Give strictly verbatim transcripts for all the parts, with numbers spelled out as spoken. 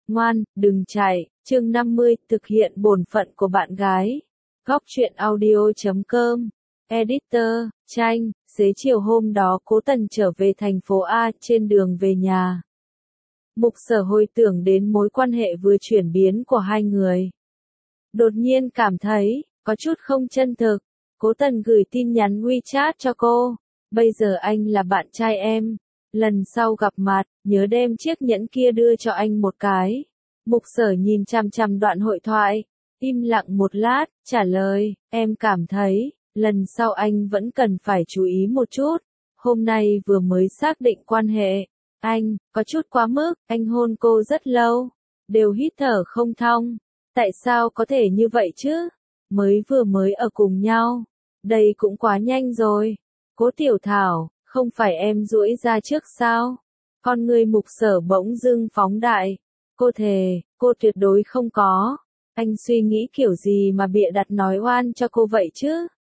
Ngoan, đừng chạy. Chương năm mươi, thực hiện bổn phận của bạn gái. Góc truyện audio chấm com. Editor, Tranh. Xế chiều hôm đó Cố Tần trở về thành phố A, trên đường về nhà. Mục Sở hồi tưởng đến mối quan hệ vừa chuyển biến của hai người. Đột nhiên cảm thấy, có chút không chân thực. Cố Tần gửi tin nhắn WeChat cho cô. Bây giờ anh là bạn trai em. Lần sau gặp mặt, nhớ đem chiếc nhẫn kia đưa cho anh một cái. Mục Sở nhìn chằm chằm đoạn hội thoại. Im lặng một lát, trả lời, em cảm thấy, lần sau anh vẫn cần phải chú ý một chút. Hôm nay vừa mới xác định quan hệ. Anh, có chút quá mức, anh hôn cô rất lâu. Đều hít thở không thong. Tại sao có thể như vậy chứ? Mới vừa mới ở cùng nhau. Đây cũng quá nhanh rồi. Cố Tiểu Thảo, không phải em duỗi ra trước sao? Con người Mục Sở bỗng dưng phóng đại. Cô thề, cô tuyệt đối không có. Anh suy nghĩ kiểu gì mà bịa đặt nói oan cho cô vậy chứ?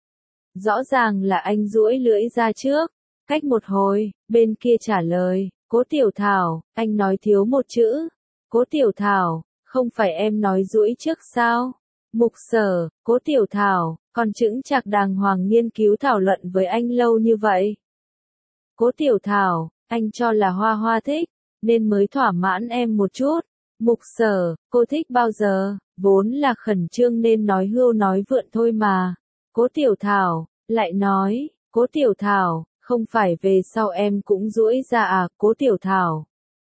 Rõ ràng là anh duỗi lưỡi ra trước. Cách một hồi, bên kia trả lời, Cố Tiểu Thảo, anh nói thiếu một chữ. Cố Tiểu Thảo, không phải em nói duỗi trước sao? Mục Sở, Cố Tiểu Thảo, còn chững chạc đàng hoàng nghiên cứu thảo luận với anh lâu như vậy. Cố Tiểu Thảo, anh cho là Hoa Hoa thích, nên mới thỏa mãn em một chút. Mục Sở, cô thích bao giờ, vốn là khẩn trương nên nói hưu nói vượn thôi mà. Cố Tiểu Thảo, lại nói, Cố Tiểu Thảo, không phải về sau em cũng duỗi ra à, Cố Tiểu Thảo.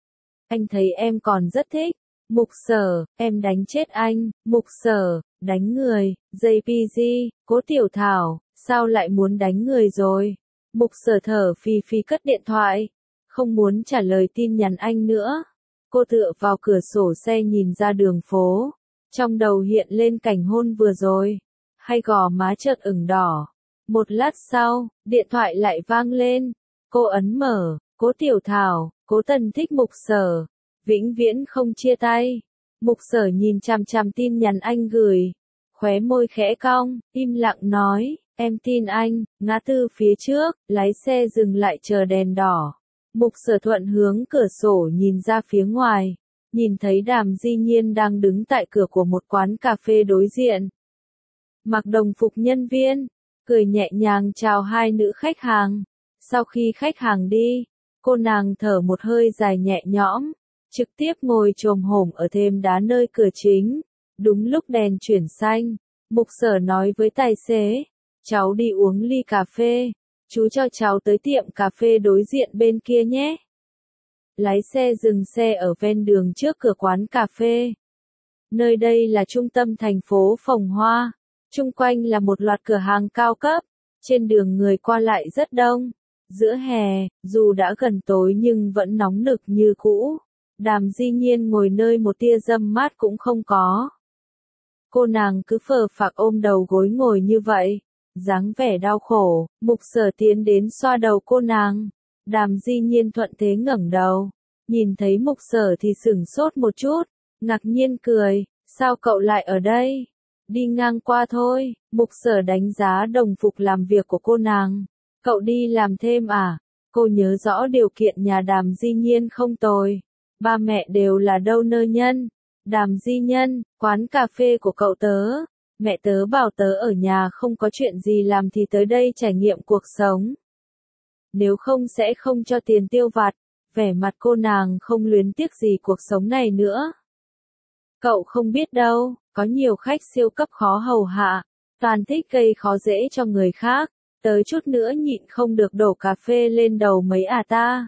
Anh thấy em còn rất thích. Mục Sở, em đánh chết anh. Mục Sở, đánh người. gi pê giê, Cố Tiểu Thảo, sao lại muốn đánh người rồi? Mục Sở thở phì phì cất điện thoại. Không muốn trả lời tin nhắn anh nữa. Cô tựa vào cửa sổ xe nhìn ra đường phố. Trong đầu hiện lên cảnh hôn vừa rồi. Hay gò má chợt ửng đỏ. Một lát sau, điện thoại lại vang lên. Cô ấn mở. Cố Tiểu Thảo, Cố Tần thích Mục Sở. Vĩnh viễn không chia tay. Mục Sở nhìn chằm chằm tin nhắn anh gửi. Khóe môi khẽ cong, im lặng nói, em tin anh. Ngã tư phía trước, lái xe dừng lại chờ đèn đỏ. Mục Sở thuận hướng cửa sổ nhìn ra phía ngoài. Nhìn thấy Đàm Di Nhiên đang đứng tại cửa của một quán cà phê đối diện. Mặc đồng phục nhân viên, cười nhẹ nhàng chào hai nữ khách hàng. Sau khi khách hàng đi, cô nàng thở một hơi dài nhẹ nhõm. Trực tiếp ngồi chồm hổm ở thềm đá nơi cửa chính. Đúng lúc đèn chuyển xanh, Mục Sở nói với tài xế, cháu đi uống ly cà phê, chú cho cháu tới tiệm cà phê đối diện bên kia nhé. Lái xe dừng xe ở ven đường trước cửa quán cà phê. Nơi đây là trung tâm thành phố Phồng Hoa, chung quanh là một loạt cửa hàng cao cấp, trên đường người qua lại rất đông. Giữa hè, dù đã gần tối nhưng vẫn nóng nực như cũ. Đàm Di Nhiên ngồi nơi một tia râm mát cũng không có. Cô nàng cứ phờ phạc ôm đầu gối ngồi như vậy, dáng vẻ đau khổ. Mục Sở tiến đến xoa đầu cô nàng. Đàm Di Nhiên thuận thế ngẩng đầu, nhìn thấy Mục Sở thì sửng sốt một chút, ngạc nhiên cười, sao cậu lại ở đây? Đi ngang qua thôi. Mục Sở đánh giá đồng phục làm việc của cô nàng. Cậu đi làm thêm à? Cô nhớ rõ điều kiện nhà Đàm Di Nhiên không tồi. Ba mẹ đều là đâu nơ nhân. Đàm Di Nhân, quán cà phê của cậu tớ. Mẹ tớ bảo tớ ở nhà không có chuyện gì làm thì tới đây trải nghiệm cuộc sống. Nếu không sẽ không cho tiền tiêu vặt. Vẻ mặt cô nàng không luyến tiếc gì cuộc sống này nữa. Cậu không biết đâu, có nhiều khách siêu cấp khó hầu hạ. Toàn thích gây khó dễ cho người khác. Tới chút nữa nhịn không được đổ cà phê lên đầu mấy à ta.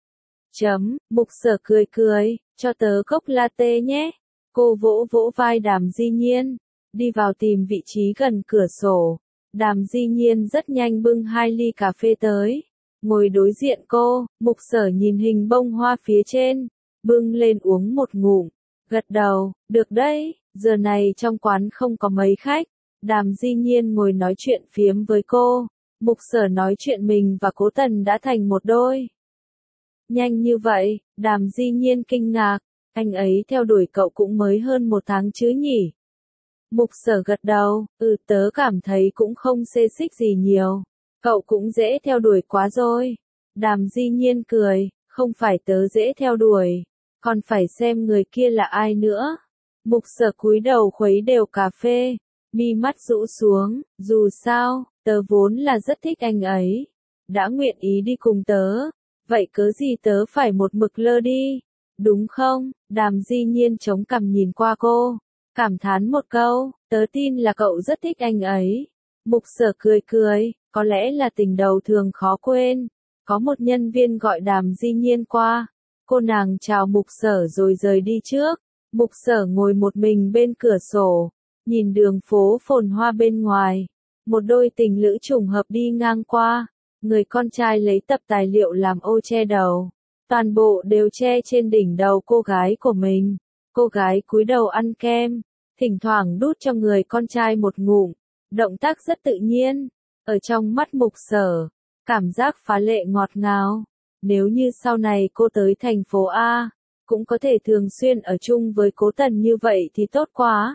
Chấm, Mục Sở cười cười, cho tớ cốc latte nhé. Cô vỗ vỗ vai Đàm Di Nhiên, đi vào tìm vị trí gần cửa sổ. Đàm Di Nhiên rất nhanh bưng hai ly cà phê tới, ngồi đối diện cô. Mục Sở nhìn hình bông hoa phía trên, bưng lên uống một ngụm, gật đầu, được đấy, giờ này trong quán không có mấy khách. Đàm Di Nhiên ngồi nói chuyện phiếm với cô. Mục Sở nói chuyện mình và Cố Tần đã thành một đôi. Nhanh như vậy, Đàm Di Nhiên kinh ngạc, anh ấy theo đuổi cậu cũng mới hơn một tháng chứ nhỉ? Mục Sở gật đầu, ừ tớ cảm thấy cũng không xê xích gì nhiều, cậu cũng dễ theo đuổi quá rồi. Đàm Di Nhiên cười, không phải tớ dễ theo đuổi, còn phải xem người kia là ai nữa. Mục Sở cúi đầu khuấy đều cà phê, mi mắt rũ xuống, dù sao, tớ vốn là rất thích anh ấy. Đã nguyện ý đi cùng tớ, vậy cớ gì tớ phải một mực lơ đi, đúng không? Đàm Di Nhiên chống cằm nhìn qua cô, cảm thán một câu, tớ tin là cậu rất thích anh ấy. Mục Sở cười cười, có lẽ là tình đầu thường khó quên. Có một nhân viên gọi Đàm Di Nhiên qua, cô nàng chào Mục Sở rồi rời đi trước. Mục Sở ngồi một mình bên cửa sổ, nhìn đường phố phồn hoa bên ngoài. Một đôi tình lữ trùng hợp đi ngang qua, người con trai lấy tập tài liệu làm ô che đầu. Toàn bộ đều che trên đỉnh đầu cô gái của mình. Cô gái cúi đầu ăn kem, thỉnh thoảng đút cho người con trai một ngụm. Động tác rất tự nhiên, ở trong mắt Mục Sở, cảm giác phá lệ ngọt ngào. Nếu như sau này cô tới thành phố A, cũng có thể thường xuyên ở chung với Cố Tần như vậy thì tốt quá.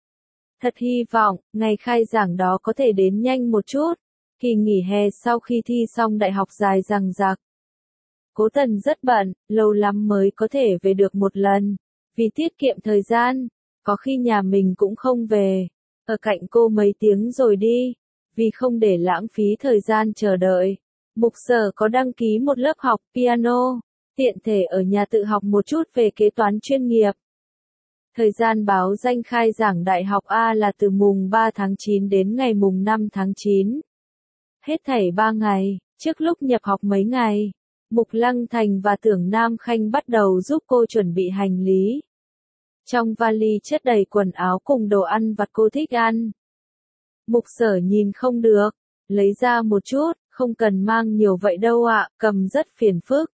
Thật hy vọng, ngày khai giảng đó có thể đến nhanh một chút. Kỳ nghỉ hè sau khi thi xong đại học dài dằng dặc. Cố Tần rất bận, lâu lắm mới có thể về được một lần. Vì tiết kiệm thời gian, có khi nhà mình cũng không về. Ở cạnh cô mấy tiếng rồi đi. Vì không để lãng phí thời gian chờ đợi. Mục Sở có đăng ký một lớp học piano. Tiện thể ở nhà tự học một chút về kế toán chuyên nghiệp. Thời gian báo danh khai giảng Đại học A là từ mùng ba tháng chín đến ngày mùng năm tháng chín. Hết thảy ba ngày, trước lúc nhập học mấy ngày, Mục Lăng Thành và Tưởng Nam Khanh bắt đầu giúp cô chuẩn bị hành lý. Trong vali chất đầy quần áo cùng đồ ăn vặt cô thích ăn. Mục Sở nhìn không được, lấy ra một chút, không cần mang nhiều vậy đâu ạ, cầm rất phiền phức.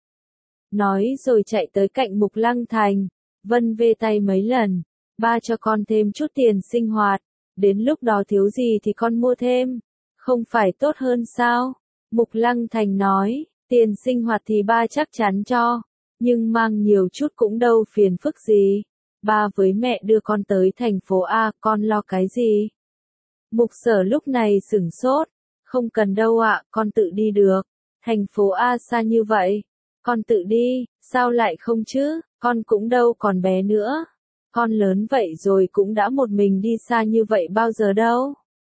Nói rồi chạy tới cạnh Mục Lăng Thành, vân vê tay mấy lần, ba cho con thêm chút tiền sinh hoạt, đến lúc đó thiếu gì thì con mua thêm, không phải tốt hơn sao? Mục Lăng Thành nói, tiền sinh hoạt thì ba chắc chắn cho, nhưng mang nhiều chút cũng đâu phiền phức gì, ba với mẹ đưa con tới thành phố A, con lo cái gì? Mục Sở lúc này sửng sốt, không cần đâu ạ, con tự đi được, thành phố A xa như vậy. Con tự đi, sao lại không chứ, con cũng đâu còn bé nữa. Con lớn vậy rồi cũng đã một mình đi xa như vậy bao giờ đâu.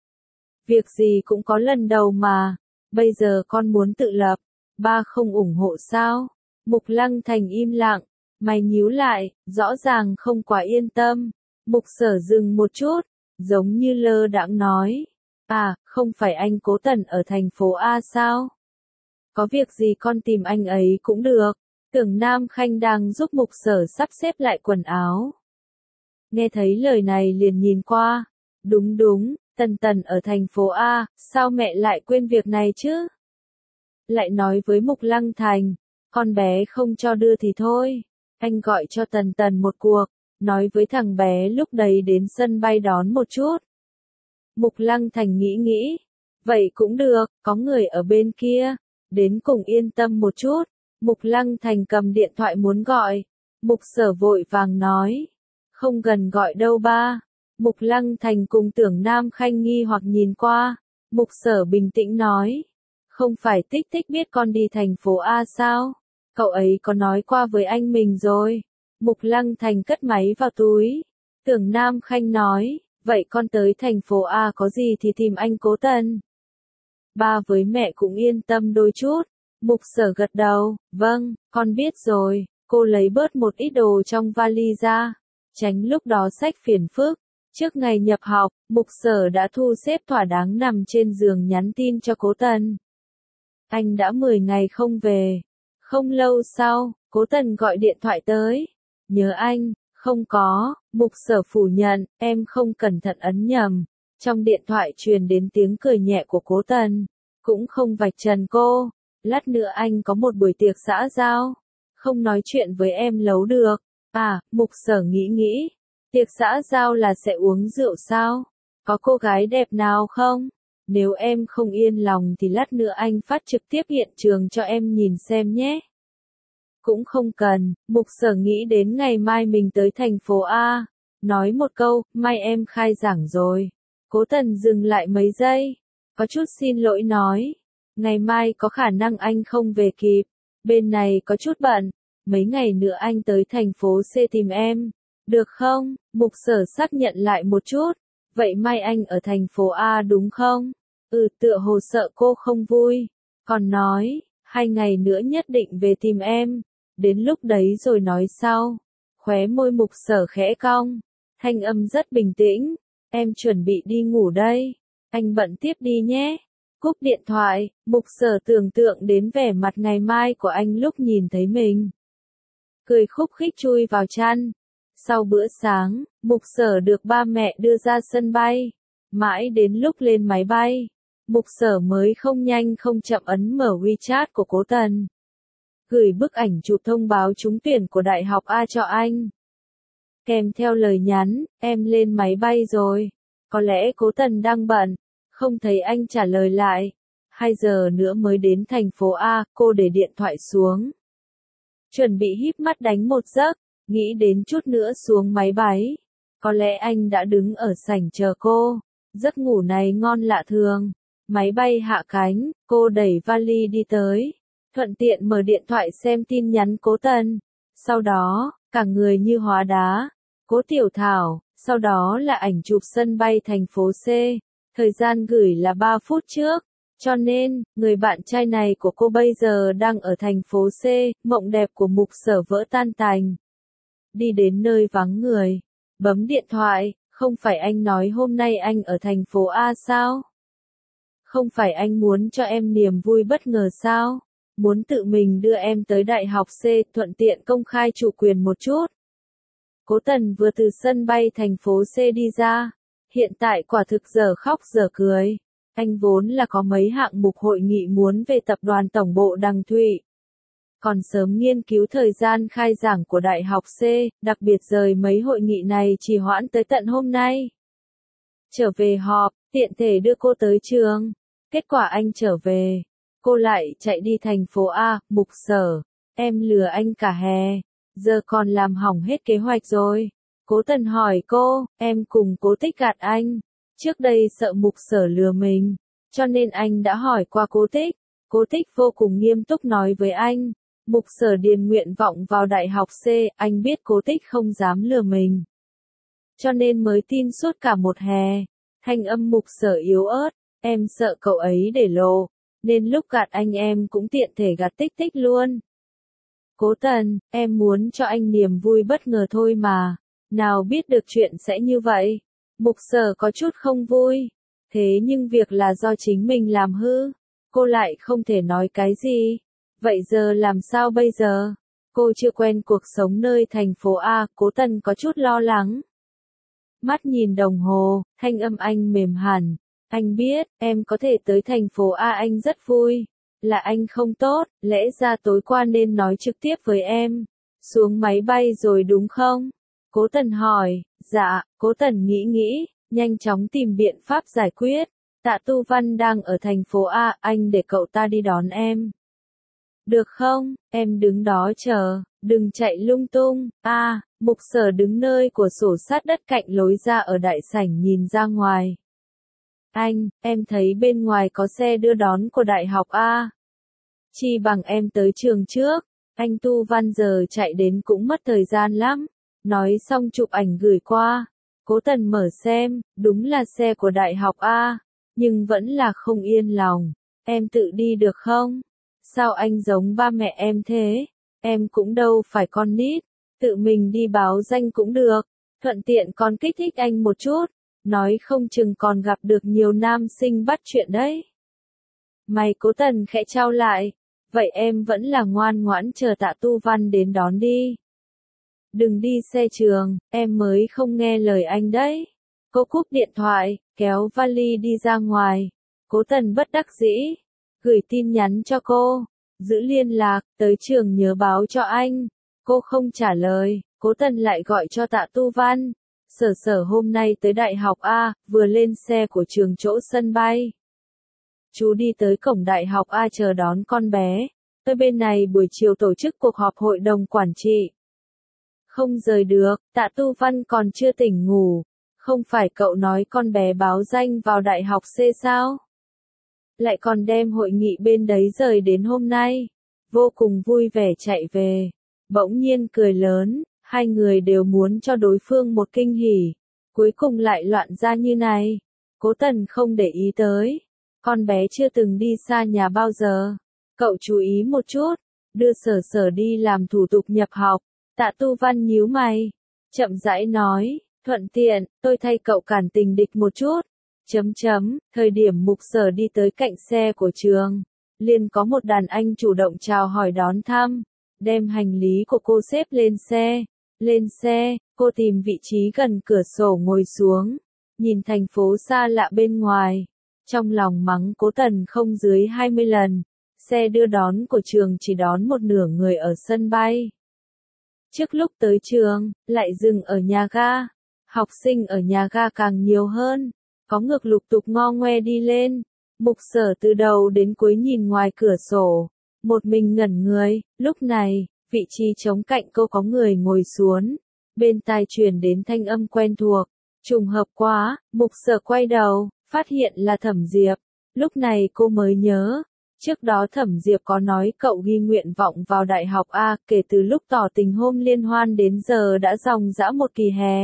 Việc gì cũng có lần đầu mà, bây giờ con muốn tự lập, ba không ủng hộ sao? Mục Lăng Thành im lặng, mày nhíu lại, rõ ràng không quá yên tâm. Mục Sở dừng một chút, giống như lơ đãng nói. À, không phải anh Cố Tần ở thành phố A sao? Có việc gì con tìm anh ấy cũng được. Tưởng Nam Khanh đang giúp Mục Sở sắp xếp lại quần áo. Nghe thấy lời này liền nhìn qua. Đúng đúng, Tần Tần ở thành phố A, sao mẹ lại quên việc này chứ? Lại nói với Mục Lăng Thành, con bé không cho đưa thì thôi. Anh gọi cho Tần Tần một cuộc, nói với thằng bé lúc đấy đến sân bay đón một chút. Mục Lăng Thành nghĩ nghĩ, vậy cũng được, có người ở bên kia. Đến cùng yên tâm một chút, Mục Lăng Thành cầm điện thoại muốn gọi. Mục Sở vội vàng nói, không gần gọi đâu ba. Mục Lăng Thành cùng Tưởng Nam Khanh nghi hoặc nhìn qua. Mục Sở bình tĩnh nói, không phải Tích Tích biết con đi thành phố A sao? Cậu ấy có nói qua với anh mình rồi. Mục Lăng Thành cất máy vào túi. Tưởng Nam Khanh nói, vậy con tới thành phố A có gì thì tìm anh Cố Tần. Ba với mẹ cũng yên tâm đôi chút. Mục Sở gật đầu, vâng, con biết rồi. Cô lấy bớt một ít đồ trong vali ra, tránh lúc đó xách phiền phức. Trước ngày nhập học, Mục Sở đã thu xếp thỏa đáng nằm trên giường nhắn tin cho Cố Tần. Anh đã mười ngày không về. Không lâu sau, Cố Tần gọi điện thoại tới. Nhớ anh, không có, Mục Sở phủ nhận, em không cẩn thận ấn nhầm. Trong điện thoại truyền đến tiếng cười nhẹ của Cố Tần, cũng không vạch trần cô. Lát nữa anh có một buổi tiệc xã giao, không nói chuyện với em lâu được. À, Mục Sở nghĩ nghĩ, tiệc xã giao là sẽ uống rượu sao? Có cô gái đẹp nào không? Nếu em không yên lòng thì lát nữa anh phát trực tiếp hiện trường cho em nhìn xem nhé. Cũng không cần, Mục Sở nghĩ đến ngày mai mình tới thành phố A, nói một câu, mai em khai giảng rồi. Cố Tần dừng lại mấy giây, có chút xin lỗi nói, ngày mai có khả năng anh không về kịp, bên này có chút bận, mấy ngày nữa anh tới thành phố C tìm em, được không? Mục Sở xác nhận lại một chút, vậy mai anh ở thành phố A đúng không? Ừ, tựa hồ sợ cô không vui, còn nói, hai ngày nữa nhất định về tìm em, đến lúc đấy rồi nói sau. Khóe môi Mục Sở khẽ cong, thanh âm rất bình tĩnh, em chuẩn bị đi ngủ đây, anh bận tiếp đi nhé. Cúp điện thoại, Mục Sở tưởng tượng đến vẻ mặt ngày mai của anh lúc nhìn thấy mình. Cười khúc khích chui vào chăn. Sau bữa sáng, Mục Sở được ba mẹ đưa ra sân bay. Mãi đến lúc lên máy bay, Mục Sở mới không nhanh không chậm ấn mở WeChat của Cố Tần. Gửi bức ảnh chụp thông báo trúng tuyển của Đại học A cho anh. Kèm theo lời nhắn, em lên máy bay rồi. Có lẽ Cố Tần đang bận, không thấy anh trả lời lại. Hai giờ nữa mới đến thành phố A, cô để điện thoại xuống. Chuẩn bị híp mắt đánh một giấc, nghĩ đến chút nữa xuống máy bay. Có lẽ anh đã đứng ở sảnh chờ cô. Giấc ngủ này ngon lạ thường. Máy bay hạ cánh, cô đẩy vali đi tới. Thuận tiện mở điện thoại xem tin nhắn Cố Tần. Sau đó, cả người như hóa đá. Cố Tiểu Thảo, sau đó là ảnh chụp sân bay thành phố C. Thời gian gửi là ba phút trước. Cho nên, người bạn trai này của cô bây giờ đang ở thành phố C, mộng đẹp của Mục Sở vỡ tan tành. Đi đến nơi vắng người, bấm điện thoại, không phải anh nói hôm nay anh ở thành phố A sao? Không phải anh muốn cho em niềm vui bất ngờ sao? Muốn tự mình đưa em tới đại học C, thuận tiện công khai chủ quyền một chút. Cố Tần vừa từ sân bay thành phố C đi ra, hiện tại quả thực giờ khóc giờ cười. Anh vốn là có mấy hạng mục hội nghị muốn về tập đoàn tổng bộ Đằng Thụy. Còn sớm nghiên cứu thời gian khai giảng của Đại học C, đặc biệt rời mấy hội nghị này trì hoãn tới tận hôm nay. Trở về họp, tiện thể đưa cô tới trường. Kết quả anh trở về, cô lại chạy đi thành phố A, Mục Sở. Em lừa anh cả hè, giờ còn làm hỏng hết kế hoạch rồi. Cố Tần hỏi cô, em cùng Cố Tích gạt anh. Trước đây sợ Mục Sở lừa mình, cho nên anh đã hỏi qua Cố Tích. Cố Tích vô cùng nghiêm túc nói với anh, Mục Sở điền nguyện vọng vào đại học C, anh biết Cố Tích không dám lừa mình. Cho nên mới tin suốt cả một hè. Thanh âm Mục Sở yếu ớt, em sợ cậu ấy để lộ, nên lúc gạt anh em cũng tiện thể gạt Tích Tích luôn. Cố Tần, em muốn cho anh niềm vui bất ngờ thôi mà, nào biết được chuyện sẽ như vậy. Mục Sở có chút không vui, thế nhưng việc là do chính mình làm hư, cô lại không thể nói cái gì. Vậy giờ làm sao bây giờ? Cô chưa quen cuộc sống nơi thành phố A, Cố Tần có chút lo lắng. Mắt nhìn đồng hồ, thanh âm anh mềm hẳn. Anh biết, em có thể tới thành phố A anh rất vui. Là anh không tốt, lẽ ra tối qua nên nói trực tiếp với em. Xuống máy bay rồi đúng không? Cố Tần hỏi, dạ, Cố Tần nghĩ nghĩ, nhanh chóng tìm biện pháp giải quyết. Tạ Tu Văn đang ở thành phố A, anh để cậu ta đi đón em. Được không, em đứng đó chờ, đừng chạy lung tung. A, à, Mục Sở đứng nơi của sổ sát đất cạnh lối ra ở đại sảnh nhìn ra ngoài. Anh, em thấy bên ngoài có xe đưa đón của đại học A. Chi bằng em tới trường trước, anh Tu Văn giờ chạy đến cũng mất thời gian lắm. Nói xong chụp ảnh gửi qua. Cố Tần mở xem, đúng là xe của đại học A, nhưng vẫn là không yên lòng. Em tự đi được không? Sao anh giống ba mẹ em thế? Em cũng đâu phải con nít, tự mình đi báo danh cũng được, thuận tiện còn kích thích anh một chút, nói không chừng còn gặp được nhiều nam sinh bắt chuyện đấy. Mày Cố Tần khẽ trao lại, vậy em vẫn là ngoan ngoãn chờ Tạ Tu Văn đến đón đi. Đừng đi xe trường, em mới không nghe lời anh đấy. Cô cúp điện thoại, kéo vali đi ra ngoài. Cố Tần bất đắc dĩ, gửi tin nhắn cho cô, giữ liên lạc, tới trường nhớ báo cho anh. Cô không trả lời, Cố Tần lại gọi cho Tạ Tu Văn. Sở Sở hôm nay tới đại học A, vừa lên xe của trường chỗ sân bay. Chú đi tới cổng đại học A chờ đón con bé. Tới bên này buổi chiều tổ chức cuộc họp hội đồng quản trị. Không rời được, Tạ Tu Văn còn chưa tỉnh ngủ. Không phải cậu nói con bé báo danh vào đại học C sao? Lại còn đem hội nghị bên đấy rời đến hôm nay. Vô cùng vui vẻ chạy về. Bỗng nhiên cười lớn, hai người đều muốn cho đối phương một kinh hỉ. Cuối cùng lại loạn ra như này. Cố Tần không để ý tới. Con bé chưa từng đi xa nhà bao giờ. Cậu chú ý một chút. Đưa Sở Sở đi làm thủ tục nhập học. Tạ Tu Văn nhíu mày. Chậm rãi nói, thuận tiện, tôi thay cậu cản tình địch một chút. Chấm chấm, thời điểm Mục Sở đi tới cạnh xe của trường. Liền có một đàn anh chủ động chào hỏi đón thăm. Đem hành lý của cô xếp lên xe. Lên xe, cô tìm vị trí gần cửa sổ ngồi xuống. Nhìn thành phố xa lạ bên ngoài. Trong lòng mắng Cố Tần không dưới hai mươi lần. Xe đưa đón của trường chỉ đón một nửa người ở sân bay. Trước lúc tới trường, lại dừng ở nhà ga. Học sinh ở nhà ga càng nhiều hơn. Có ngược lục tục ngo ngoe đi lên. Mục Sở từ đầu đến cuối nhìn ngoài cửa sổ. Một mình ngẩn người, lúc này, vị trí trống cạnh cô có người ngồi xuống. Bên tai truyền đến thanh âm quen thuộc. Trùng hợp quá, Mục Sở quay đầu, phát hiện là Thẩm Diệp. Lúc này cô mới nhớ. Trước đó Thẩm Diệp có nói cậu ghi nguyện vọng vào đại học A, kể từ lúc tỏ tình hôm liên hoan đến giờ đã dòng dã một kỳ hè.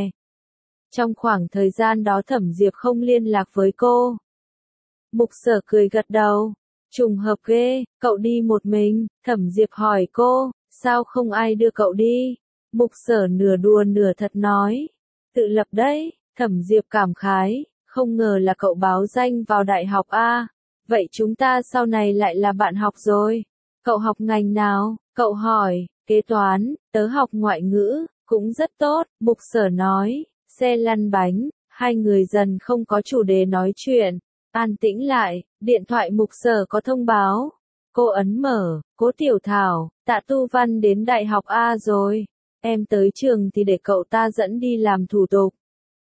Trong khoảng thời gian đó Thẩm Diệp không liên lạc với cô. Mục Sở cười gật đầu. Trùng hợp ghê, cậu đi một mình. Thẩm Diệp hỏi cô, sao không ai đưa cậu đi? Mục Sở nửa đùa nửa thật nói. Tự lập đấy. Thẩm Diệp cảm khái, không ngờ là cậu báo danh vào đại học A. Vậy chúng ta sau này lại là bạn học rồi. Cậu học ngành nào? Cậu hỏi. Kế toán, tớ học ngoại ngữ, cũng rất tốt. Mục Sở nói. Xe lăn bánh, hai người dần không có chủ đề nói chuyện. An tĩnh lại, điện thoại Mục Sở có thông báo. Cô ấn mở, Cố Tiểu Thảo, Tạ Tu Văn đến đại học A rồi. Em tới trường thì để cậu ta dẫn đi làm thủ tục.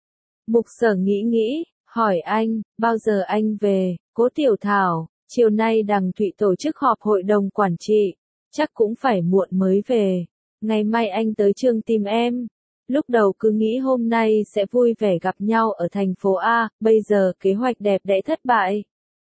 Mục Sở nghĩ nghĩ, hỏi anh, bao giờ anh về? Cố Tiểu Thảo, chiều nay Đằng Thụy tổ chức họp hội đồng quản trị. Chắc cũng phải muộn mới về. Ngày mai anh tới trường tìm em. Lúc đầu cứ nghĩ hôm nay sẽ vui vẻ gặp nhau ở thành phố A, bây giờ kế hoạch đẹp đẽ thất bại.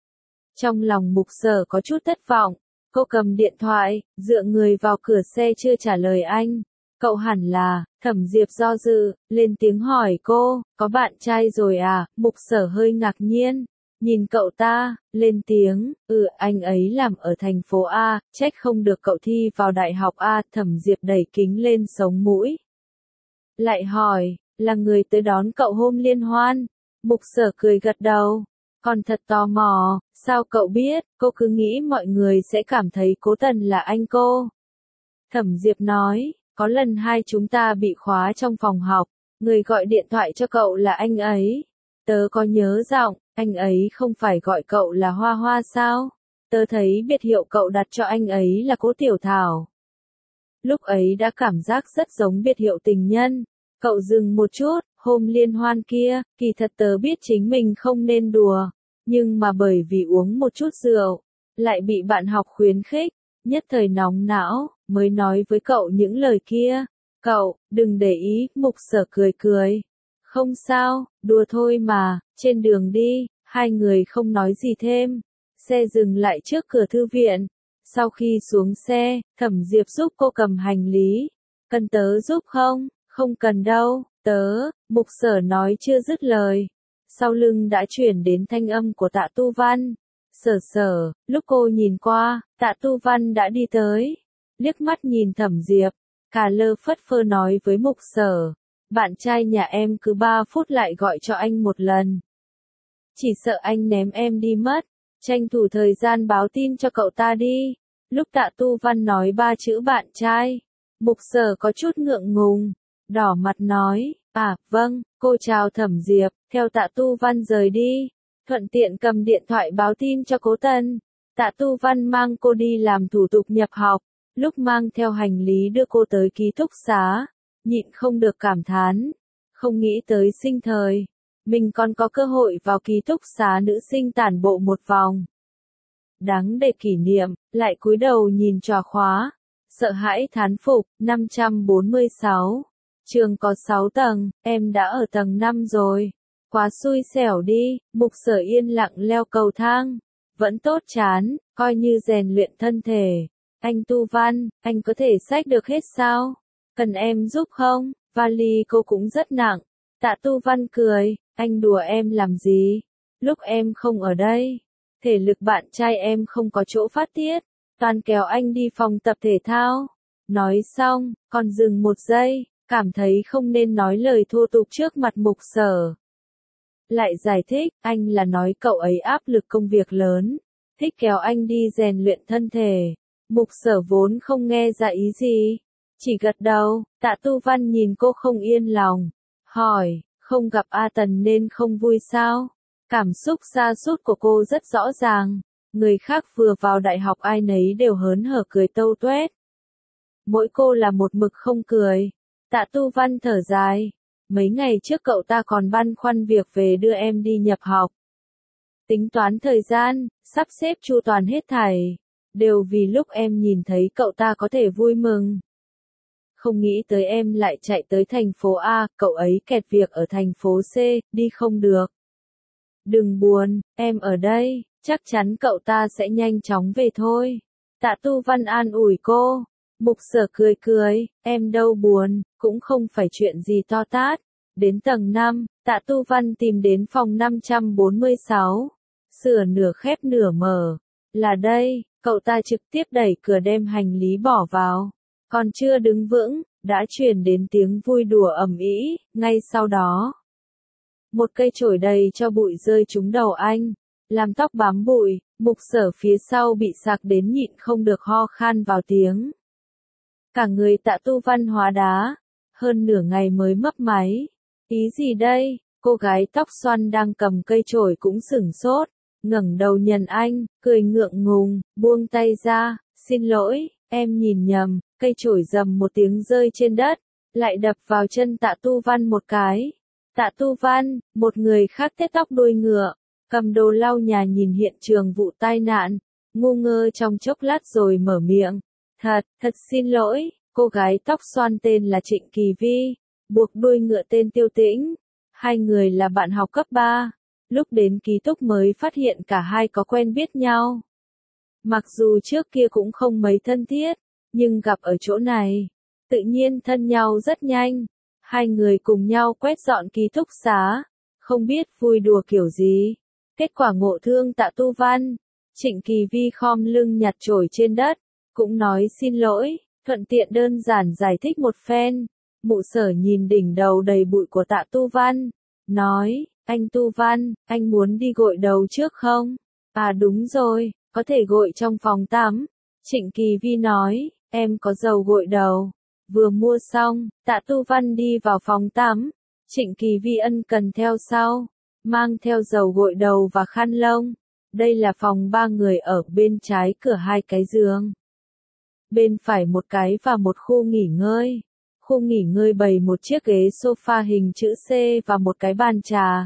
Trong lòng Mục Sở có chút thất vọng, cô cầm điện thoại, dựa người vào cửa xe chưa trả lời anh. Cậu hẳn là, Thẩm Diệp do dự, lên tiếng hỏi cô, có bạn trai rồi à? Mục Sở hơi ngạc nhiên, nhìn cậu ta, lên tiếng, ừ anh ấy làm ở thành phố A, trách không được cậu thi vào đại học A. Thẩm Diệp đẩy kính lên sống mũi. Lại hỏi, là người tới đón cậu hôm liên hoan? Mục Sở cười gật đầu. Còn thật tò mò, sao cậu biết? Cô cứ nghĩ mọi người sẽ cảm thấy Cố Tần là anh cô. Thẩm Diệp nói, có lần hai chúng ta bị khóa trong phòng học, người gọi điện thoại cho cậu là anh ấy. Tớ có nhớ giọng, anh ấy không phải gọi cậu là Hoa Hoa sao? Tớ thấy biệt hiệu cậu đặt cho anh ấy là Cố Tiểu Thảo. Lúc ấy đã cảm giác rất giống biệt hiệu tình nhân. Cậu dừng một chút, hôm liên hoan kia, kỳ thật tớ biết chính mình không nên đùa, nhưng mà bởi vì uống một chút rượu, lại bị bạn học khuyến khích, nhất thời nóng não, mới nói với cậu những lời kia. Cậu, đừng để ý, Mục Sở cười cười. Không sao, đùa thôi mà, trên đường đi, hai người không nói gì thêm. Xe dừng lại trước cửa thư viện. Sau khi xuống xe, Thẩm Diệp giúp cô cầm hành lý. Cần tớ giúp không? Không cần đâu, tớ, Mục Sở nói chưa dứt lời. Sau lưng đã chuyển đến thanh âm của Tạ Tu Văn. Sở Sở, lúc cô nhìn qua, Tạ Tu Văn đã đi tới. Liếc mắt nhìn Thẩm Diệp, cà lơ phất phơ nói với Mục Sở. Bạn trai nhà em cứ ba phút lại gọi cho anh một lần. Chỉ sợ anh ném em đi mất. Tranh thủ thời gian báo tin cho cậu ta đi. Lúc Tạ Tu Văn nói ba chữ bạn trai, Mục Sở có chút ngượng ngùng. Đỏ mặt nói, à, vâng, cô chào Thẩm Diệp, theo Tạ Tu Văn rời đi, thuận tiện cầm điện thoại báo tin cho Cố Tần. Tạ Tu Văn mang cô đi làm thủ tục nhập học, lúc mang theo hành lý đưa cô tới ký túc xá, nhịn không được cảm thán, không nghĩ tới sinh thời, mình còn có cơ hội vào ký túc xá nữ sinh tản bộ một vòng. Đáng để kỷ niệm, lại cúi đầu nhìn trò khóa, sợ hãi thán phục. Năm trăm bốn mươi sáu. Trường có sáu tầng, em đã ở tầng năm rồi. Quá xui xẻo đi. Mục Sở yên lặng leo cầu thang. Vẫn tốt chán, coi như rèn luyện thân thể. Anh Tu Văn, anh có thể xách được hết sao? Cần em giúp không? Vali cô cũng rất nặng. Tạ Tu Văn cười, anh đùa em làm gì? Lúc em không ở đây, thể lực bạn trai em không có chỗ phát tiết, toàn kéo anh đi phòng tập thể thao. Nói xong, còn dừng một giây, cảm thấy không nên nói lời thô tục trước mặt Mục Sở. Lại giải thích, anh là nói cậu ấy áp lực công việc lớn, thích kéo anh đi rèn luyện thân thể. Mục Sở vốn không nghe ra ý gì, chỉ gật đầu. Tạ Tu Văn nhìn cô không yên lòng, hỏi, không gặp A Tần nên không vui sao? Cảm xúc sa sút của cô rất rõ ràng, người khác vừa vào đại học ai nấy đều hớn hở cười tâu tuét. Mỗi cô là một mực không cười. Tạ Tu Văn thở dài, mấy ngày trước cậu ta còn băn khoăn việc về đưa em đi nhập học. Tính toán thời gian, sắp xếp chu toàn hết thảy, đều vì lúc em nhìn thấy cậu ta có thể vui mừng. Không nghĩ tới em lại chạy tới thành phố A, cậu ấy kẹt việc ở thành phố C, đi không được. Đừng buồn, em ở đây, chắc chắn cậu ta sẽ nhanh chóng về thôi. Tạ Tu Văn an ủi cô. Mục Sở cười cười, em đâu buồn, cũng không phải chuyện gì to tát. Đến tầng năm, Tạ Tu Văn tìm đến phòng năm trăm bốn mươi sáu. Sửa nửa khép nửa mở. Là đây, cậu ta trực tiếp đẩy cửa đem hành lý bỏ vào. Còn chưa đứng vững, đã truyền đến tiếng vui đùa ầm ĩ, ngay sau đó. Một cây chổi đầy cho bụi rơi trúng đầu anh, làm tóc bám bụi. Mục Sở phía sau bị sặc đến nhịn không được ho khan vào tiếng. Cả người Tạ Tu Văn hóa đá, hơn nửa ngày mới mấp máy. Ý gì đây? Cô gái tóc xoăn đang cầm cây chổi cũng sửng sốt, ngẩng đầu nhìn anh, cười ngượng ngùng, buông tay ra, xin lỗi, em nhìn nhầm. Cây chổi rầm một tiếng rơi trên đất, lại đập vào chân Tạ Tu Văn một cái. Tạ Tu Văn, một người khác tết tóc đuôi ngựa, cầm đồ lau nhà nhìn hiện trường vụ tai nạn, ngu ngơ trong chốc lát rồi mở miệng. Thật, thật xin lỗi, cô gái tóc xoăn tên là Trịnh Kỳ Vi, buộc đuôi ngựa tên Tiêu Tĩnh. Hai người là bạn học cấp ba, lúc đến ký túc mới phát hiện cả hai có quen biết nhau. Mặc dù trước kia cũng không mấy thân thiết, nhưng gặp ở chỗ này, tự nhiên thân nhau rất nhanh. Hai người cùng nhau quét dọn ký túc xá, không biết vui đùa kiểu gì. Kết quả ngộ thương Tạ Tu Văn, Trịnh Kỳ Vi khom lưng nhặt chổi trên đất, cũng nói xin lỗi, thuận tiện đơn giản giải thích một phen. Mụ Sở nhìn đỉnh đầu đầy bụi của Tạ Tu Văn, nói, anh Tu Văn, anh muốn đi gội đầu trước không? À đúng rồi, có thể gội trong phòng tắm. Trịnh Kỳ Vi nói, em có dầu gội đầu. Vừa mua xong, Tạ Tu Văn đi vào phòng tắm. Trịnh Kỳ Vi ân cần theo sau, mang theo dầu gội đầu và khăn lông. Đây là phòng ba người ở, bên trái cửa hai cái giường. Bên phải một cái và một khu nghỉ ngơi. Khu nghỉ ngơi bày một chiếc ghế sofa hình chữ C và một cái bàn trà.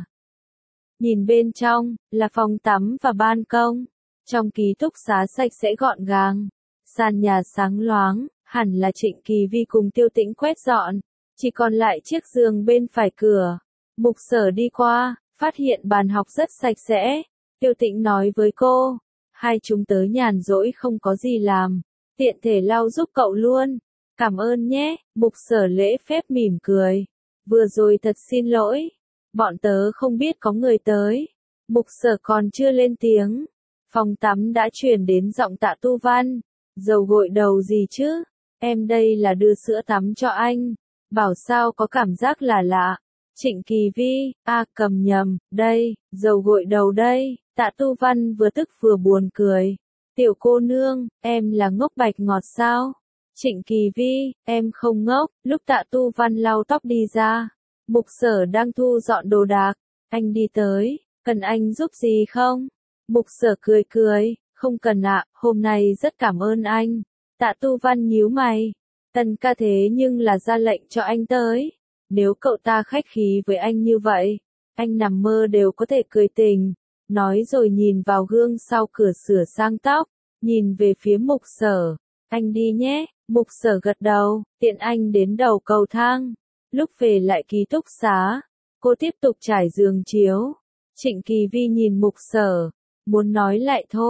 Nhìn bên trong, là phòng tắm và ban công. Trong ký túc xá sạch sẽ gọn gàng. Sàn nhà sáng loáng, hẳn là Trịnh Kỳ Vi cùng Tiêu Tĩnh quét dọn. Chỉ còn lại chiếc giường bên phải cửa. Mục Sở đi qua, phát hiện bàn học rất sạch sẽ. Tiêu Tĩnh nói với cô, hai chúng tớ nhàn rỗi không có gì làm, tiện thể lau giúp cậu luôn. Cảm ơn nhé. Mục Sở lễ phép mỉm cười. Vừa rồi thật xin lỗi, bọn tớ không biết có người tới. Mục Sở còn chưa lên tiếng, phòng tắm đã truyền đến giọng Tạ Tu Văn. Dầu gội đầu gì chứ? Em đây là đưa sữa tắm cho anh. Bảo sao có cảm giác là lạ. Trịnh Kỳ Vi, a à, cầm nhầm, đây, dầu gội đầu đây. Tạ Tu Văn vừa tức vừa buồn cười. Tiểu cô nương, em là ngốc bạch ngọt sao? Trịnh Kỳ Vi, em không ngốc. Lúc Tạ Tu Văn lau tóc đi ra, Mục Sở đang thu dọn đồ đạc. Anh đi tới, cần anh giúp gì không? Mục Sở cười cười, không cần ạ, hôm nay rất cảm ơn anh. Tạ Tu Văn nhíu mày, Tần ca thế nhưng là ra lệnh cho anh tới. Nếu cậu ta khách khí với anh như vậy, anh nằm mơ đều có thể cười tình. Nói rồi nhìn vào gương sau cửa sửa sang tóc, nhìn về phía Mục Sở. Anh đi nhé. Mục Sở gật đầu, tiện anh đến đầu cầu thang. Lúc về lại ký túc xá, cô tiếp tục trải giường chiếu. Trịnh Kỳ Vi nhìn Mục Sở, muốn nói lại thôi,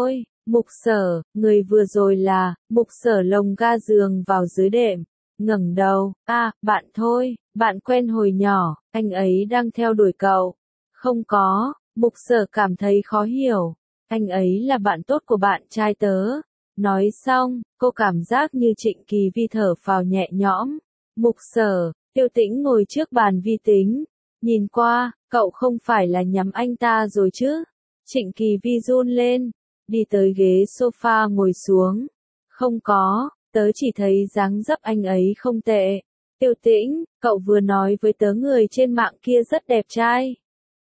Mục Sở, người vừa rồi là, Mục Sở lồng ga giường vào dưới đệm, ngẩng đầu, a, à, bạn thôi, bạn quen hồi nhỏ, anh ấy đang theo đuổi cậu. Không có, Mục Sở cảm thấy khó hiểu, anh ấy là bạn tốt của bạn trai tớ. Nói xong, cô cảm giác như Trịnh Kỳ Vi thở phào nhẹ nhõm. Mục Sở, Tiêu Tĩnh ngồi trước bàn vi tính, nhìn qua, cậu không phải là nhắm anh ta rồi chứ? Trịnh Kỳ Vi run lên, đi tới ghế sofa ngồi xuống. Không có, tớ chỉ thấy dáng dấp anh ấy không tệ. Tiêu Tĩnh, cậu vừa nói với tớ người trên mạng kia rất đẹp trai.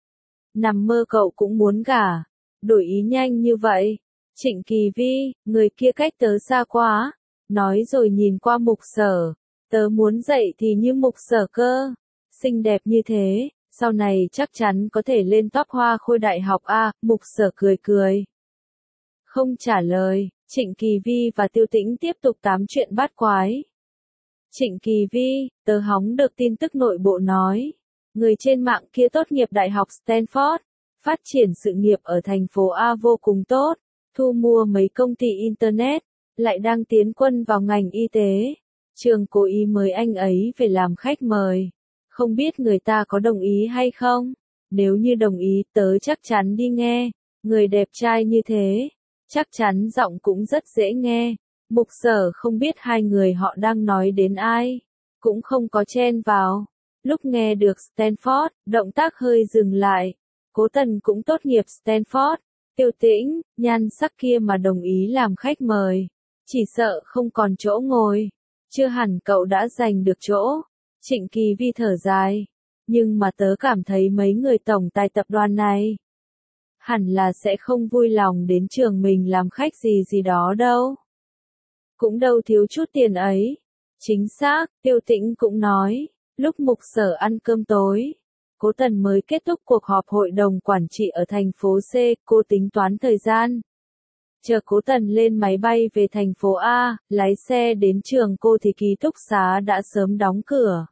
Nằm mơ cậu cũng muốn gả, đổi ý nhanh như vậy. Trịnh Kỳ Vi, người kia cách tớ xa quá. Nói rồi nhìn qua Mục Sở, tớ muốn dậy thì như Mục Sở cơ. Xinh đẹp như thế, sau này chắc chắn có thể lên top hoa khôi đại học a. Mục Sở cười cười. Không trả lời, Trịnh Kỳ Vi và Tiêu Tĩnh tiếp tục tám chuyện bát quái. Trịnh Kỳ Vi, tớ hóng được tin tức nội bộ nói, người trên mạng kia tốt nghiệp Đại học Stanford, phát triển sự nghiệp ở thành phố A vô cùng tốt, thu mua mấy công ty Internet, lại đang tiến quân vào ngành y tế. Trường cố ý mời anh ấy về làm khách mời. Không biết người ta có đồng ý hay không? Nếu như đồng ý tớ chắc chắn đi nghe. Người đẹp trai như thế, chắc chắn giọng cũng rất dễ nghe. Mục Sở không biết hai người họ đang nói đến ai, cũng không có chen vào. Lúc nghe được Stanford, động tác hơi dừng lại. Cố Tần cũng tốt nghiệp Stanford. Tiêu Tĩnh, nhan sắc kia mà đồng ý làm khách mời, chỉ sợ không còn chỗ ngồi. Chưa hẳn cậu đã giành được chỗ. Trịnh Kỳ Vi thở dài. Nhưng mà tớ cảm thấy mấy người tổng tài tập đoàn này hẳn là sẽ không vui lòng đến trường mình làm khách gì gì đó đâu. Cũng đâu thiếu chút tiền ấy. Chính xác, Tiêu Tĩnh cũng nói. Lúc Mục Sở ăn cơm tối, Cố Tần mới kết thúc cuộc họp hội đồng quản trị ở thành phố C, cô tính toán thời gian. Chờ Cố Tần lên máy bay về thành phố A, lái xe đến trường cô thì ký túc xá đã sớm đóng cửa.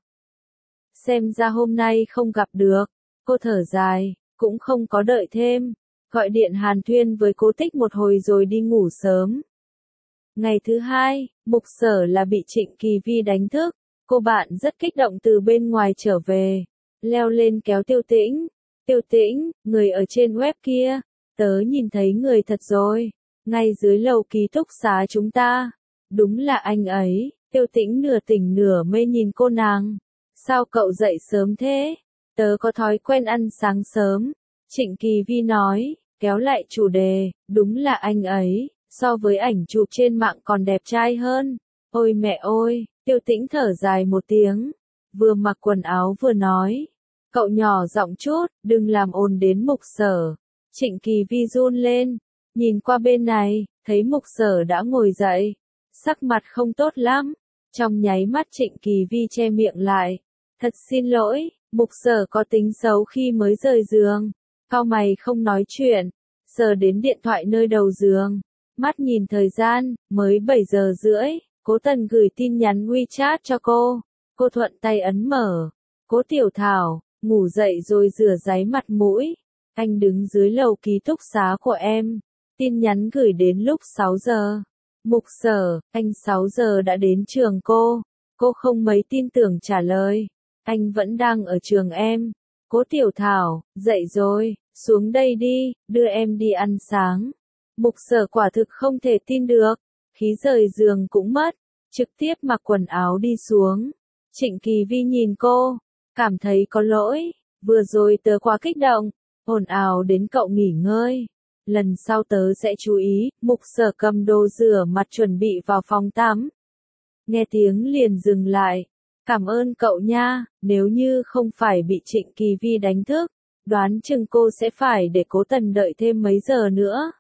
Xem ra hôm nay không gặp được, cô thở dài, cũng không có đợi thêm, gọi điện hàn thuyên với Cố Tích một hồi rồi đi ngủ sớm. Ngày thứ hai, Mục Sở là bị Trịnh Kỳ Vi đánh thức, cô bạn rất kích động từ bên ngoài trở về, leo lên kéo Tiêu Tĩnh. Tiêu Tĩnh, người ở trên web kia, tớ nhìn thấy người thật rồi, ngay dưới lầu ký túc xá chúng ta. Đúng là anh ấy. Tiêu Tĩnh nửa tỉnh nửa mê nhìn cô nàng. Sao cậu dậy sớm thế? Tớ có thói quen ăn sáng sớm. Trịnh Kỳ Vi nói, kéo lại chủ đề, đúng là anh ấy, so với ảnh chụp trên mạng còn đẹp trai hơn. Ôi mẹ ơi, Tiêu Tĩnh thở dài một tiếng, vừa mặc quần áo vừa nói. Cậu nhỏ giọng chút, đừng làm ồn đến Mục Sở. Trịnh Kỳ Vi run lên, nhìn qua bên này, thấy Mục Sở đã ngồi dậy, sắc mặt không tốt lắm. Trong nháy mắt Trịnh Kỳ Vi che miệng lại. Thật xin lỗi, Mục Sở có tính xấu khi mới rời giường. Cau mày không nói chuyện, sờ đến điện thoại nơi đầu giường. Mắt nhìn thời gian, mới bảy giờ rưỡi, Cố Tần gửi tin nhắn WeChat cho cô. Cô thuận tay ấn mở. Cố Tiểu Thảo, ngủ dậy rồi rửa ráy mặt mũi. Anh đứng dưới lầu ký túc xá của em. Tin nhắn gửi đến lúc sáu giờ. Mục Sở, anh sáu giờ đã đến trường cô. Cô không mấy tin tưởng trả lời. Anh vẫn đang ở trường em. Cố Tiểu Thảo, dậy rồi, xuống đây đi, đưa em đi ăn sáng. Mục Sở quả thực không thể tin được. Khí rời giường cũng mất. Trực tiếp mặc quần áo đi xuống. Trịnh Kỳ Vi nhìn cô, cảm thấy có lỗi. Vừa rồi tớ quá kích động, ồn ào đến cậu nghỉ ngơi. Lần sau tớ sẽ chú ý. Mục Sở cầm đồ rửa mặt chuẩn bị vào phòng tắm. Nghe tiếng liền dừng lại. Cảm ơn cậu nha, nếu như không phải bị Trịnh Kỳ Vi đánh thức, đoán chừng cô sẽ phải để Cố Tần đợi thêm mấy giờ nữa.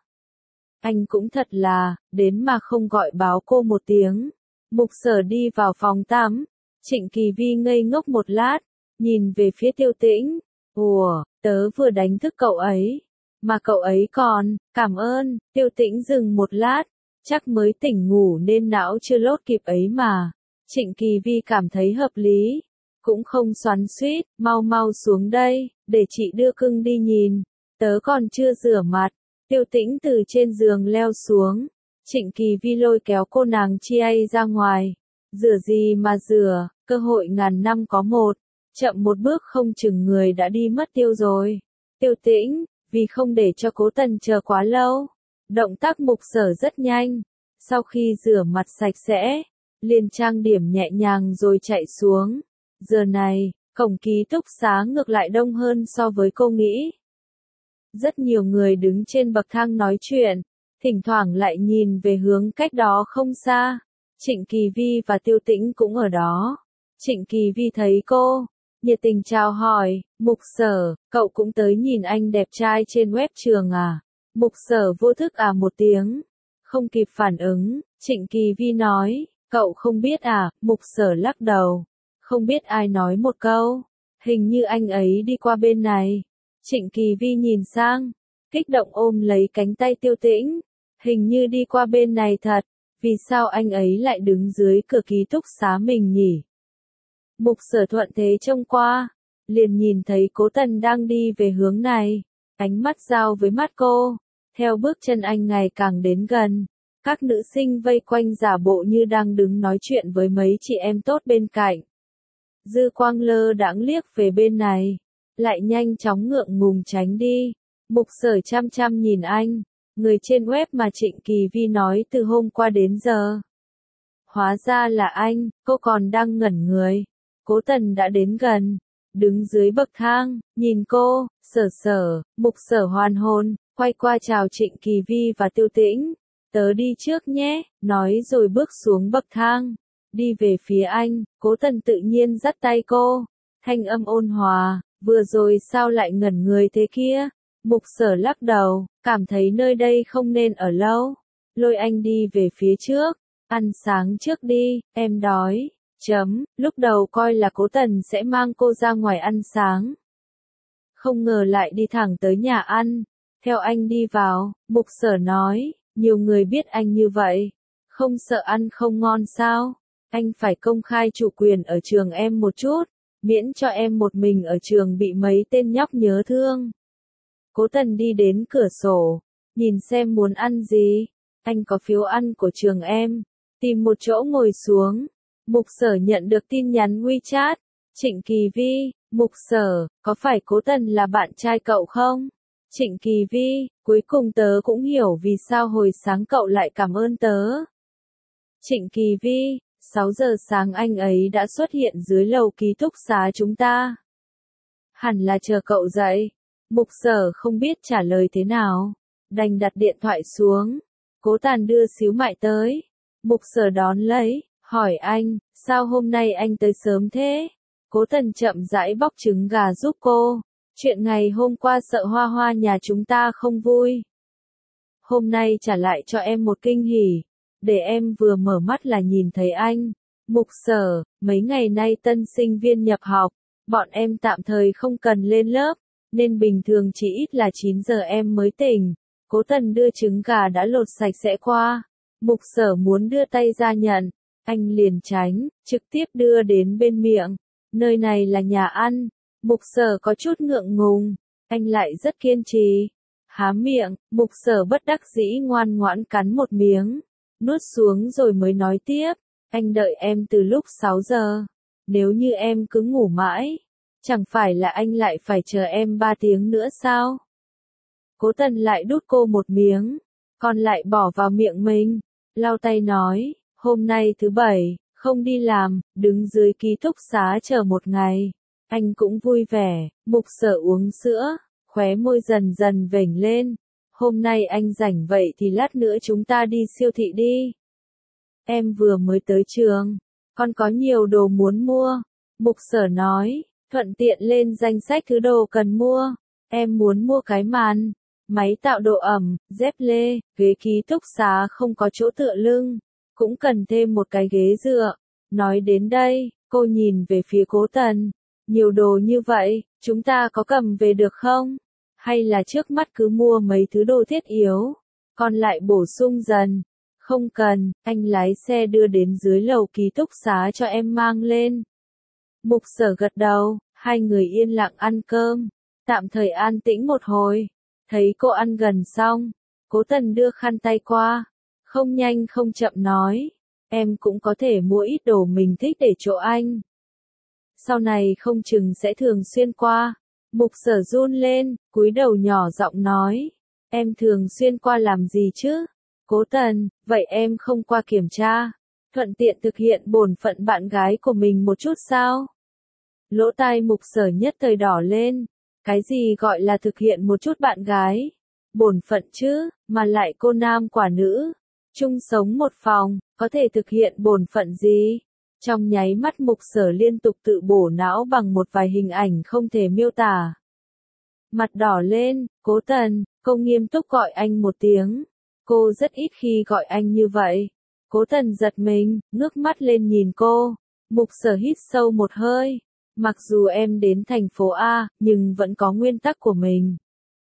Anh cũng thật là, đến mà không gọi báo cô một tiếng. Mục Sở đi vào phòng tắm. Trịnh Kỳ Vi ngây ngốc một lát, nhìn về phía Tiêu Tĩnh. Ủa, tớ vừa đánh thức cậu ấy. Mà cậu ấy còn, cảm ơn. Tiêu Tĩnh dừng một lát, chắc mới tỉnh ngủ nên não chưa lốt kịp ấy mà. Trịnh Kỳ Vi cảm thấy hợp lý, cũng không xoắn xuýt, mau mau xuống đây, để chị đưa cưng đi nhìn. Tớ còn chưa rửa mặt. Tiêu Tĩnh từ trên giường leo xuống. Trịnh Kỳ Vi lôi kéo cô nàng Chi ra ngoài. Rửa gì mà rửa, cơ hội ngàn năm có một. Chậm một bước không chừng người đã đi mất tiêu rồi. Tiêu Tĩnh, vì không để cho Cố Tần chờ quá lâu. Động tác Mục Sở rất nhanh. Sau khi rửa mặt sạch sẽ, liền trang điểm nhẹ nhàng rồi chạy xuống. Giờ này, cổng ký túc xá ngược lại đông hơn so với cô nghĩ. Rất nhiều người đứng trên bậc thang nói chuyện, thỉnh thoảng lại nhìn về hướng cách đó không xa. Trịnh Kỳ Vi và Tiêu Tĩnh cũng ở đó. Trịnh Kỳ Vi thấy cô, nhiệt tình chào hỏi, Mục Sở, cậu cũng tới nhìn anh đẹp trai trên web trường à? Mục Sở vô thức à một tiếng, không kịp phản ứng, Trịnh Kỳ Vi nói, cậu không biết à? Mục Sở lắc đầu, không biết ai nói một câu, hình như anh ấy đi qua bên này. Trịnh Kỳ Vi nhìn sang, kích động ôm lấy cánh tay Tiêu Tĩnh, hình như đi qua bên này thật, vì sao anh ấy lại đứng dưới cửa ký túc xá mình nhỉ? Mục Sở thuận thế trông qua, liền nhìn thấy Cố Tần đang đi về hướng này, ánh mắt giao với mắt cô, theo bước chân anh ngày càng đến gần, các nữ sinh vây quanh giả bộ như đang đứng nói chuyện với mấy chị em tốt bên cạnh. Dư quang lơ đãng liếc về bên này, lại nhanh chóng ngượng ngùng tránh đi. Mục Sở chăm chăm nhìn anh, người trên web mà Trịnh Kỳ Vi nói từ hôm qua đến giờ. Hóa ra là anh, cô còn đang ngẩn người. Cố Tần đã đến gần, đứng dưới bậc thang, nhìn cô, Sở Sở. Mục Sở hoàn hồn, quay qua chào Trịnh Kỳ Vi và Tiêu Tĩnh. Tớ đi trước nhé, nói rồi bước xuống bậc thang, đi về phía anh. Cố Tần tự nhiên dắt tay cô, thanh âm ôn hòa, vừa rồi sao lại ngẩn người thế kia? Mục Sở lắc đầu, cảm thấy nơi đây không nên ở lâu, lôi anh đi về phía trước, ăn sáng trước đi, em đói. Chấm, lúc đầu coi là Cố Tần sẽ mang cô ra ngoài ăn sáng. Không ngờ lại đi thẳng tới nhà ăn, theo anh đi vào, Mục Sở nói, nhiều người biết anh như vậy, không sợ ăn không ngon sao? Anh phải công khai chủ quyền ở trường em một chút, miễn cho em một mình ở trường bị mấy tên nhóc nhớ thương. Cố Tần đi đến cửa sổ, nhìn xem muốn ăn gì, anh có phiếu ăn của trường em, tìm một chỗ ngồi xuống. Mục Sở nhận được tin nhắn WeChat, Trịnh Kỳ Vi, Mục Sở, có phải Cố Tần là bạn trai cậu không? Trịnh Kỳ Vi, cuối cùng tớ cũng hiểu vì sao hồi sáng cậu lại cảm ơn tớ. Trịnh Kỳ Vi, sáu giờ sáng anh ấy đã xuất hiện dưới lầu ký túc xá chúng ta. Hẳn là chờ cậu dậy. Mục Sở không biết trả lời thế nào, đành đặt điện thoại xuống. Cố Tàn đưa xíu mại tới. Mục Sở đón lấy, hỏi anh, sao hôm nay anh tới sớm thế? Cố Tần chậm rãi bóc trứng gà giúp cô. Chuyện ngày hôm qua sợ Hoa Hoa nhà chúng ta không vui. Hôm nay trả lại cho em một kinh hỉ, để em vừa mở mắt là nhìn thấy anh. Mục Sở, mấy ngày nay tân sinh viên nhập học, bọn em tạm thời không cần lên lớp, nên bình thường chỉ ít là chín giờ em mới tỉnh. Cố Tần đưa trứng gà đã lột sạch sẽ qua. Mục Sở muốn đưa tay ra nhận, anh liền tránh, trực tiếp đưa đến bên miệng. Nơi này là nhà ăn. Mục Sở có chút ngượng ngùng, anh lại rất kiên trì. Há miệng, Mục Sở bất đắc dĩ ngoan ngoãn cắn một miếng, nuốt xuống rồi mới nói tiếp, anh đợi em từ lúc sáu giờ, nếu như em cứ ngủ mãi, chẳng phải là anh lại phải chờ em ba tiếng nữa sao? Cố Tần lại đút cô một miếng, còn lại bỏ vào miệng mình, lau tay nói, hôm nay thứ bảy, không đi làm, đứng dưới ký túc xá chờ một ngày. Anh cũng vui vẻ. Mục Sở uống sữa, khóe môi dần dần vểnh lên. Hôm nay anh rảnh vậy thì lát nữa chúng ta đi siêu thị đi. Em vừa mới tới trường, còn có nhiều đồ muốn mua. Mục Sở nói, thuận tiện lên danh sách thứ đồ cần mua. Em muốn mua cái màn, máy tạo độ ẩm, dép lê, ghế ký túc xá không có chỗ tựa lưng, cũng cần thêm một cái ghế dựa. Nói đến đây, cô nhìn về phía Cố Tần. Nhiều đồ như vậy, chúng ta có cầm về được không? Hay là trước mắt cứ mua mấy thứ đồ thiết yếu, còn lại bổ sung dần? Không cần, anh lái xe đưa đến dưới lầu ký túc xá cho em mang lên. Mục Sở gật đầu, hai người yên lặng ăn cơm, tạm thời an tĩnh một hồi. Thấy cô ăn gần xong, Cố Tần đưa khăn tay qua, không nhanh không chậm nói, em cũng có thể mua ít đồ mình thích để chỗ anh. Sau này không chừng sẽ thường xuyên qua. Mục Sở run lên, cúi đầu nhỏ giọng nói, em thường xuyên qua làm gì chứ? Cố Tần, vậy em không qua kiểm tra, thuận tiện thực hiện bổn phận bạn gái của mình một chút sao? Lỗ tai Mục Sở nhất thời đỏ lên, cái gì gọi là thực hiện một chút bạn gái? Bổn phận chứ, mà lại cô nam quả nữ, chung sống một phòng, có thể thực hiện bổn phận gì? Trong nháy mắt Mục Sở liên tục tự bổ não bằng một vài hình ảnh không thể miêu tả. Mặt đỏ lên, Cố Tần, cô nghiêm túc gọi anh một tiếng. Cô rất ít khi gọi anh như vậy. Cố Tần giật mình, ngước mắt lên nhìn cô. Mục Sở hít sâu một hơi. Mặc dù em đến thành phố A, nhưng vẫn có nguyên tắc của mình.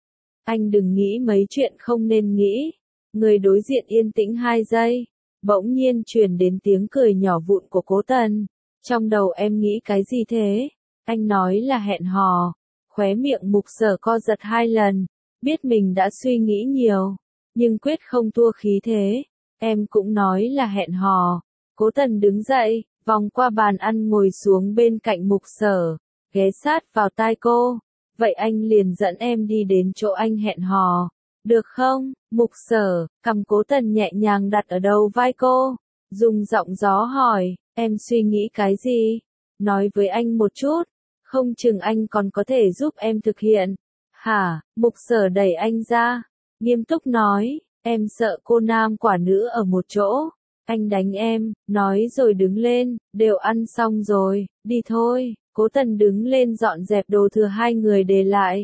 Anh đừng nghĩ mấy chuyện không nên nghĩ. Người đối diện yên tĩnh hai giây. Bỗng nhiên truyền đến tiếng cười nhỏ vụn của Cố Tần. Trong đầu em nghĩ cái gì thế? Anh nói là hẹn hò. Khóe miệng Mục Sở co giật hai lần. Biết mình đã suy nghĩ nhiều. Nhưng quyết không thua khí thế. Em cũng nói là hẹn hò. Cố Tần đứng dậy, vòng qua bàn ăn ngồi xuống bên cạnh Mục Sở. Ghé sát vào tai cô. Vậy anh liền dẫn em đi đến chỗ anh hẹn hò. Được không? Mục Sở, cầm Cố Tần nhẹ nhàng đặt ở đầu vai cô. Dùng giọng gió hỏi, em suy nghĩ cái gì? Nói với anh một chút. Không chừng anh còn có thể giúp em thực hiện. Hả? Mục Sở đẩy anh ra. Nghiêm túc nói, em sợ cô nam quả nữ ở một chỗ. Anh đánh em, nói rồi đứng lên, đều ăn xong rồi, đi thôi. Cố Tần đứng lên dọn dẹp đồ thừa hai người để lại.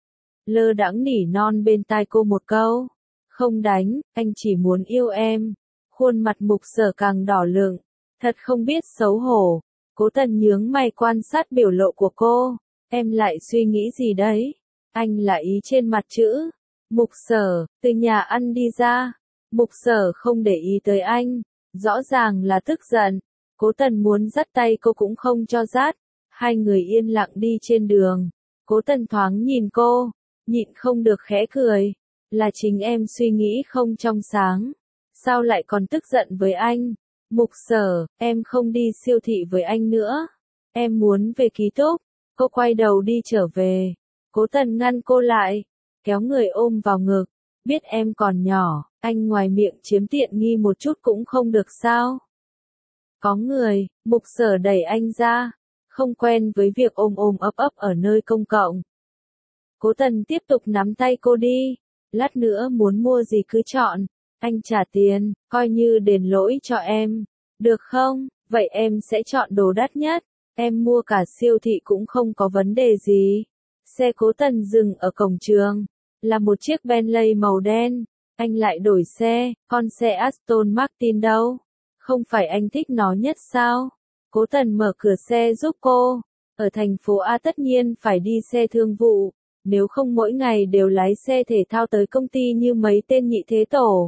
Lơ đãng nỉ non bên tai cô một câu. Không đánh, anh chỉ muốn yêu em. Khuôn mặt Mục Sở càng đỏ lựng. Thật không biết xấu hổ. Cố Tần nhướng mày quan sát biểu lộ của cô. Em lại suy nghĩ gì đấy? Anh là ý trên mặt chữ. Mục Sở, từ nhà ăn đi ra. Mục Sở không để ý tới anh. Rõ ràng là tức giận. Cố Tần muốn dắt tay cô cũng không cho dắt. Hai người yên lặng đi trên đường. Cố Tần thoáng nhìn cô. Nhịn không được khẽ cười. Là chính em suy nghĩ không trong sáng. Sao lại còn tức giận với anh? Mục Sở, em không đi siêu thị với anh nữa. Em muốn về ký túc. Cô quay đầu đi trở về. Cố Tần ngăn cô lại. Kéo người ôm vào ngực. Biết em còn nhỏ, anh ngoài miệng chiếm tiện nghi một chút cũng không được sao? Có người, Mục Sở đẩy anh ra. Không quen với việc ôm ôm ấp ấp ở nơi công cộng. Cố Tần tiếp tục nắm tay cô đi. Lát nữa muốn mua gì cứ chọn. Anh trả tiền, coi như đền lỗi cho em. Được không? Vậy em sẽ chọn đồ đắt nhất. Em mua cả siêu thị cũng không có vấn đề gì. Xe Cố Tần dừng ở cổng trường. Là một chiếc Bentley màu đen. Anh lại đổi xe, con xe Aston Martin đâu? Không phải anh thích nó nhất sao? Cố Tần mở cửa xe giúp cô. Ở thành phố A tất nhiên phải đi xe thương vụ. Nếu không mỗi ngày đều lái xe thể thao tới công ty như mấy tên nhị thế tổ.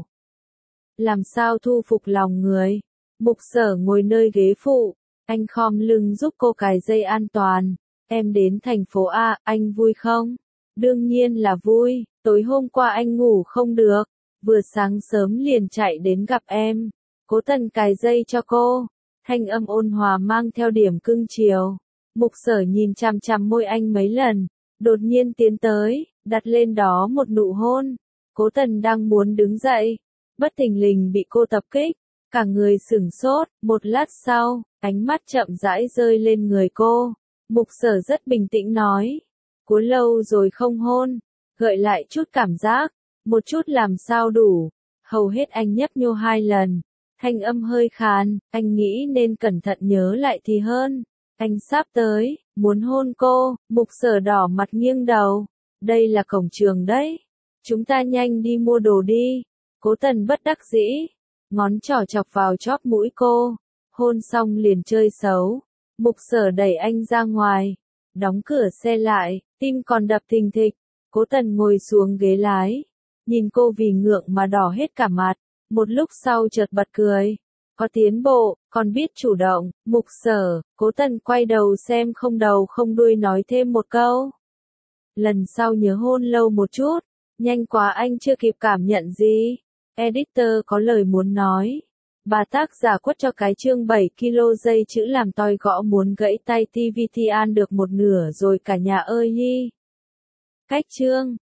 Làm sao thu phục lòng người? Mục Sở ngồi nơi ghế phụ. Anh khom lưng giúp cô cài dây an toàn. Em đến thành phố A, anh vui không? Đương nhiên là vui. Tối hôm qua anh ngủ không được. Vừa sáng sớm liền chạy đến gặp em. Cố Tần cài dây cho cô. Thanh âm ôn hòa mang theo điểm cưng chiều. Mục Sở nhìn chằm chằm môi anh mấy lần. Đột nhiên tiến tới, đặt lên đó một nụ hôn. Cố Tần đang muốn đứng dậy. Bất thình lình bị cô tập kích. Cả người sửng sốt. Một lát sau, ánh mắt chậm rãi rơi lên người cô. Mục Sở rất bình tĩnh nói. Cố lâu rồi không hôn. Gợi lại chút cảm giác. Một chút làm sao đủ. Hầu hết anh nhấp nhô hai lần. Thanh âm hơi khàn. Anh nghĩ nên cẩn thận nhớ lại thì hơn. Anh sắp tới. Muốn hôn cô. Mục Sở đỏ mặt nghiêng đầu. Đây là cổng trường đấy. Chúng ta nhanh đi mua đồ đi. Cố Tần bất đắc dĩ. Ngón trỏ chọc vào chóp mũi cô. Hôn xong liền chơi xấu. Mục Sở đẩy anh ra ngoài. Đóng cửa xe lại. Tim còn đập thình thịch. Cố Tần ngồi xuống ghế lái. Nhìn cô vì ngượng mà đỏ hết cả mặt. Một lúc sau chợt bật cười. Có tiến bộ, còn biết chủ động. Mục Sở, Cố Tần quay đầu xem không đầu không đuôi nói thêm một câu. Lần sau nhớ hôn lâu một chút. Nhanh quá anh chưa kịp cảm nhận gì. Editor có lời muốn nói. Bà tác giả quất cho cái chương bảy ki lô dây chữ làm toi gõ muốn gãy tay ti vi ti an được một nửa rồi cả nhà ơi hi. Cách chương